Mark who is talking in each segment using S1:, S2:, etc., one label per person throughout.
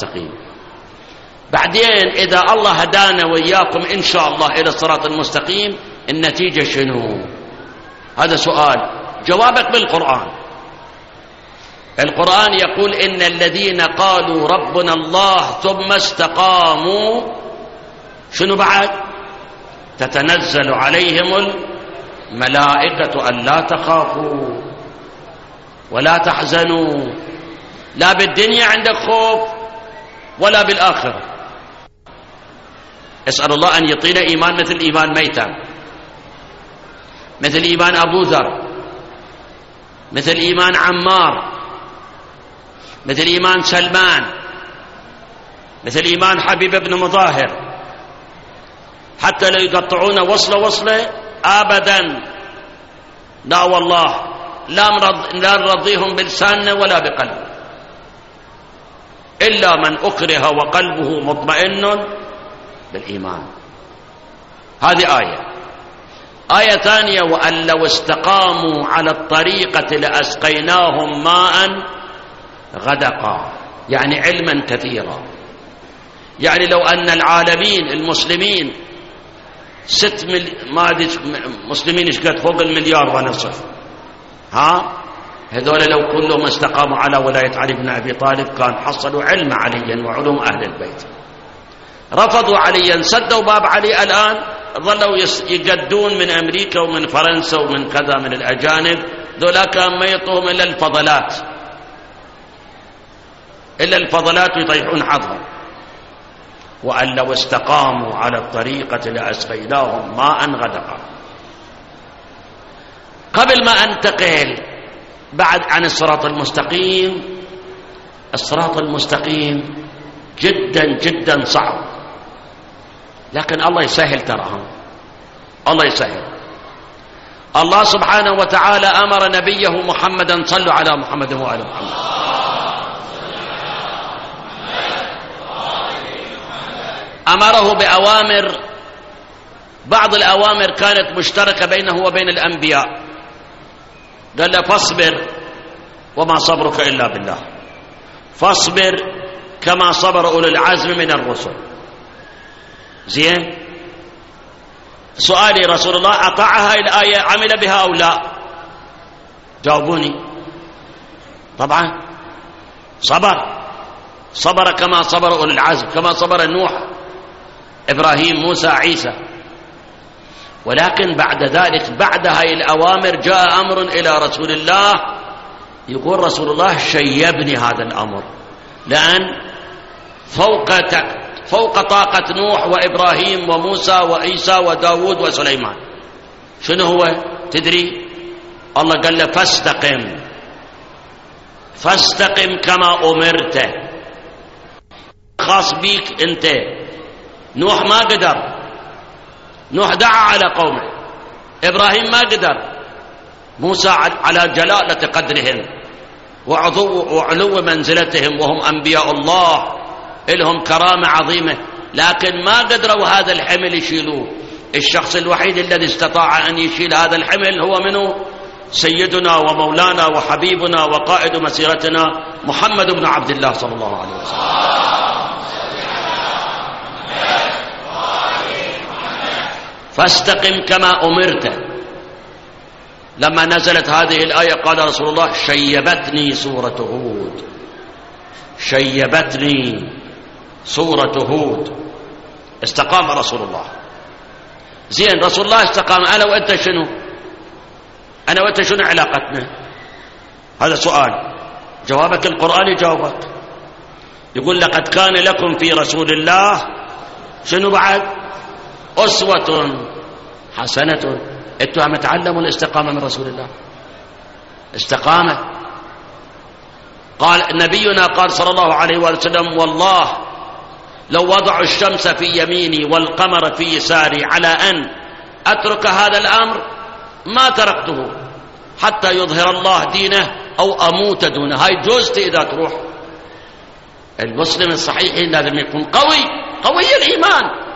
S1: المستقيم. بعدين إذا الله هدانا وإياكم إن شاء الله إلى الصراط المستقيم، النتيجة شنو؟ هذا سؤال، جوابك بالقرآن. القرآن يقول إن الذين قالوا ربنا الله ثم استقاموا شنو بعد؟ تتنزل عليهم الملائكة ألا تخافوا ولا تحزنوا، لا بالدنيا عندك خوف ولا بالآخرة. اسأل الله أن يعطينا إيمان مثل إيمان ميتان، مثل إيمان أبو ذر، مثل إيمان عمار، مثل إيمان سلمان، مثل إيمان حبيب بن مظاهر، حتى لا يقطعون وصلة أبدا. لا والله، لا نرضيهم بلساننا ولا بقلب، إلا من أكره وقلبه مطمئن بالإيمان. هذه آية ثانية، وأن لو استقاموا على الطريقة لأسقيناهم ماء غدقا، يعني علما كثيرا. يعني لو أن العالمين المسلمين مسلمين اشقد فوق 1.5 مليار، هذول لو كلهم استقاموا على ولاية علي بن أبي طالب كان حصلوا علم عليا وعلوم أهل البيت. رفضوا عليا، سدوا باب علي، الآن ظلوا يجدون من أمريكا ومن فرنسا ومن كذا من الأجانب، ذولا كان ما يطوهم إلا الفضلات ويطيحون حظهم. وأن لو استقاموا على الطريقة لأسقيناهم ماء غدقا. قبل ما أنتقل بعد عن الصراط المستقيم، الصراط المستقيم جدا جدا صعب، لكن الله يسهل، تراهم الله يسهل. الله سبحانه وتعالى أمر نبيه محمدا، صلوا على محمد وآل محمد، أمره بأوامر، بعض الأوامر كانت مشتركة بينه وبين الأنبياء. قال له فاصبر وما صبرك إلا بالله، فاصبر كما صبر أولو العزم من الرسل. زين، سؤالي رسول الله أطاعها الآية، عمل بها أو لا؟ جاوبوني. طبعا صبر كما صبر أولو العزم، كما صبر نوح، إبراهيم، موسى، عيسى. ولكن بعد ذلك، بعد هاي الأوامر، جاء أمر إلى رسول الله، يقول رسول الله شيبني هذا الأمر، لأن فوق طاقة نوح وإبراهيم وموسى وعيسى وداود وسليمان. شنو هو؟ تدري؟ الله قال له فاستقم كما أمرت، خاص بيك أنت. نوح ما قدر، نوح دعا على قومه، إبراهيم ما قدر، موسى على جلالة قدرهم وعلو منزلتهم وهم أنبياء الله، لهم كرامة عظيمة، لكن ما قدروا هذا الحمل يشيلوه. الشخص الوحيد الذي استطاع أن يشيل هذا الحمل هو منه؟ سيدنا ومولانا وحبيبنا وقائد مسيرتنا محمد بن عبد الله صلى الله عليه وسلم. فاستقم كما أمرت. لما نزلت هذه الآية قال رسول الله شيبتني سورة هود، شيبتني سورة هود. استقام رسول الله. زين، رسول الله استقام، أنا وأنت شنو؟ أنا وأنت شنو علاقتنا؟ هذا سؤال، جوابك القرآن يجاوبك. يقول لقد كان لكم في رسول الله شنو بعد؟ أسوة حسنة. انتوا عم تعلموا الاستقامة من رسول الله، استقامة. قال نبينا، قال صلى الله عليه وسلم والله لو وضعوا الشمس في يميني والقمر في يساري على أن أترك هذا الأمر ما تركته حتى يظهر الله دينه أو أموت دونه. هاي جوزتي إذا تروح. المسلم الصحيح لازم يكون قوي الإيمان.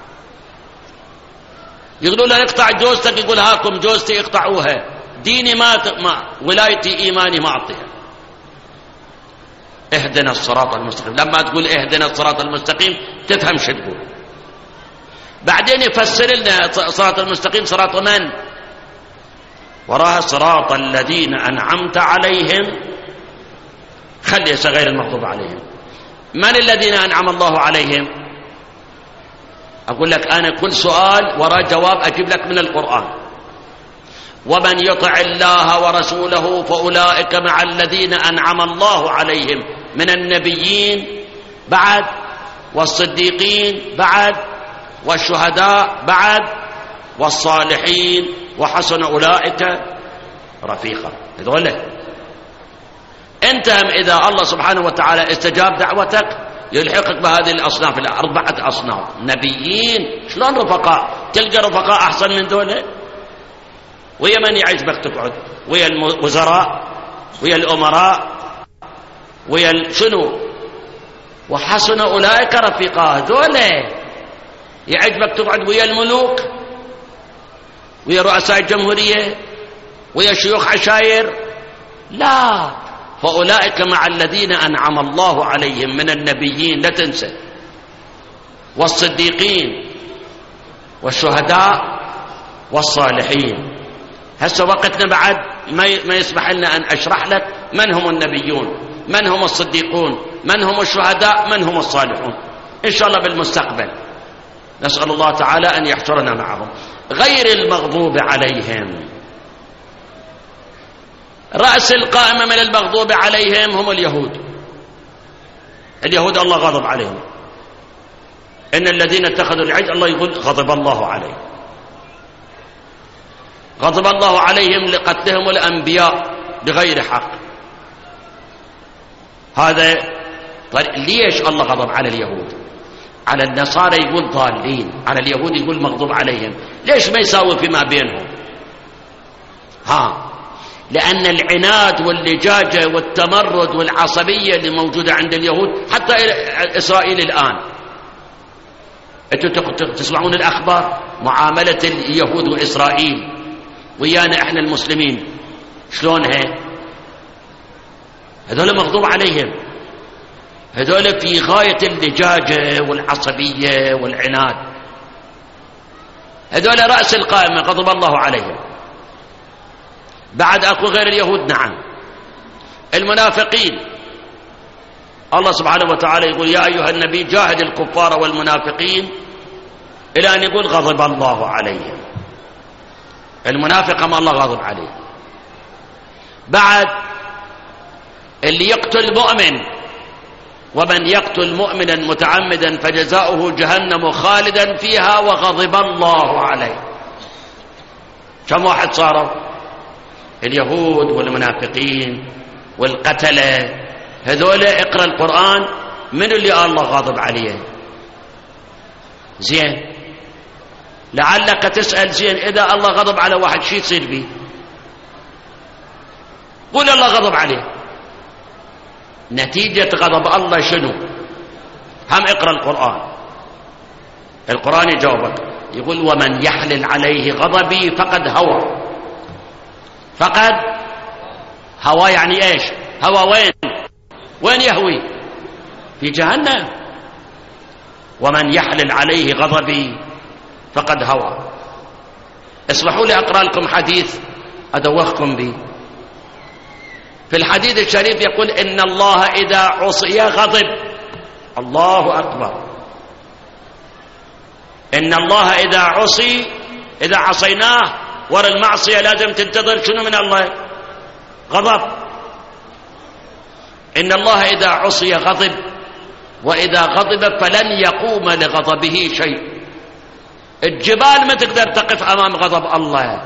S1: يقولون له اقطع جوزتك، يقول هاكم جوزتي اقطعوها، ديني ما ولايتي إيماني ما أعطيها. اهدنا الصراط المستقيم. لما تقول اهدنا الصراط المستقيم تفهم شو تقول. بعدين يفسر لنا صراط المستقيم صراط من؟ وراها صراط الذين أنعمت عليهم، خلي غير المغضوب عليهم. من الذين أنعم الله عليهم؟ أقول لك أنا كل سؤال وراء جواب أجيب لك من القرآن. ومن يطع الله ورسوله فأولئك مع الذين أنعم الله عليهم من النبيين بعد، والصديقين بعد، والشهداء بعد، والصالحين، وحسن أولئك رفيقا. هذول أنت إذا الله سبحانه وتعالى استجاب دعوتك يلحقك بهذه الأصناف، 4 أصناف نبيين. شلون رفقاء؟ تلقى رفقاء أحسن من دول؟ ويا من يعجبك تقعد؟ ويا الوزراء، ويا الأمراء، ويا شنو؟ وحسن أولئك رفيقا. هذول يعجبك تقعد ويا الملوك، ويا رؤساء الجمهورية، ويا شيوخ عشائر؟ لا، فأولئك مع الذين أنعم الله عليهم من النبيين، لا تنسى، والصديقين، والشهداء، والصالحين. هسه وقتنا بعد ما يسمح لنا أن أشرح لك من هم النبيون، من هم الصديقون، من هم الشهداء، من هم الصالحون، إن شاء الله بالمستقبل. نسأل الله تعالى أن يحشرنا معهم. غير المغضوب عليهم، رأس القائمة من المغضوب عليهم هم اليهود. اليهود الله غضب عليهم. إن الذين اتخذوا العجل الله يقول غضب الله عليهم. غضب الله عليهم لقتلهم الأنبياء بغير حق. هذا ليش الله غضب على اليهود؟ على النصارى يقول ضالين، على اليهود يقول مغضوب عليهم. ليش ما يساوي فيما بينهم؟ لأن العناد واللجاجة والتمرد والعصبية اللي موجودة عند اليهود حتى إسرائيل الآن. أنتم تسمعون الأخبار معاملة اليهود وإسرائيل ويانا إحنا المسلمين شلونها؟ هذول مغضوب عليهم، هذول في غاية اللجاجة والعصبية والعناد. هذول رأس القائمة غضب الله عليهم. بعد أكو غير اليهود، نعم، المنافقين. الله سبحانه وتعالى يقول يا أيها النبي جاهد الكفار والمنافقين، إلى أن يقول غضب الله عليهم. المنافق ما الله غضب عليه. بعد اللي يقتل مؤمن، ومن يقتل مؤمنا متعمدا فجزاؤه جهنم خالدا فيها وغضب الله عليه. كم واحد صاروا؟ اليهود والمنافقين والقتلة. هذول اقرأ القرآن من اللي الله غاضب عليه؟ زين، لعلك تسأل زين إذا الله غضب على واحد شي يصير به؟ قول الله غضب عليه. نتيجة غضب الله شنو؟ هم اقرأ القرآن، القرآن يجاوبك، يقول ومن يحلل عليه غضبي فقد هوى. فقد هوى يعني ايش؟ هوى وين يهوي؟ في جهنم. ومن يحلل عليه غضبي فقد هوى. اسمحوا لي اقرا لكم حديث ادوخكم به. في الحديث الشريف يقول ان الله اذا عصي غضب. الله اكبر. ان الله اذا عصي، اذا عصيناه ورا المعصيه لازم تنتظر شنو من الله؟ غضب. ان الله اذا عصي غضب، واذا غضب فلن يقوم لغضبه شيء. الجبال ما تقدر تقف امام غضب الله.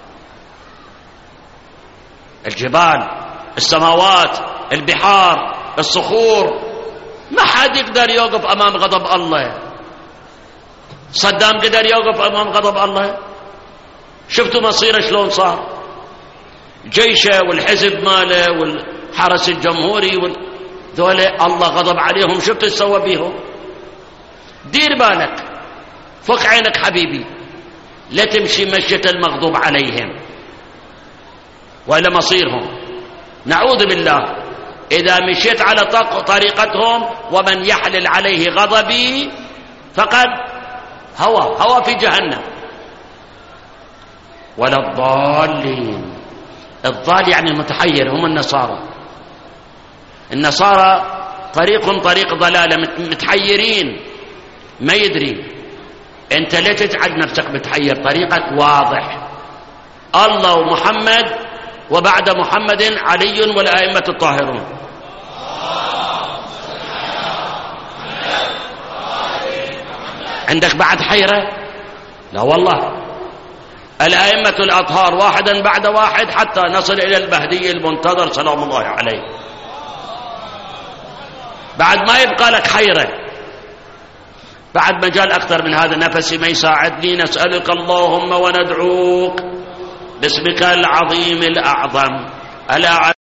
S1: الجبال، السماوات، البحار، الصخور، ما حد يقدر يوقف امام غضب الله. صدام قدر يوقف امام غضب الله؟ شفتوا مصيره شلون صار؟ جيشه والحزب ماله والحرس الجمهوري ذولا الله غضب عليهم، شفت ايش سوى بيهم؟ دير بالك، فك عينك حبيبي، لا تمشي مشية المغضوب عليهم ولا مصيرهم. نعوذ بالله. إذا مشيت على طريقتهم ومن يحلل عليه غضبي فقد هوى في جهنم. ولا الضالين، الضال يعني المتحير، هم النصارى طريق ضلالة، متحيرين ما يدري. انت لا تجعل نفسك متحير، طريقك واضح، الله ومحمد وبعد محمد علي والأئمة الطاهرون. عندك بعد حيرة؟ لا والله، الأئمة الأطهار واحدا بعد واحد حتى نصل إلى المهدي المنتظر سلام الله عليه. بعد ما يبقى لك حيرة، بعد مجال أكثر من هذا، نفسي ما يساعدني. نسألك اللهم وندعوك باسمك العظيم الأعظم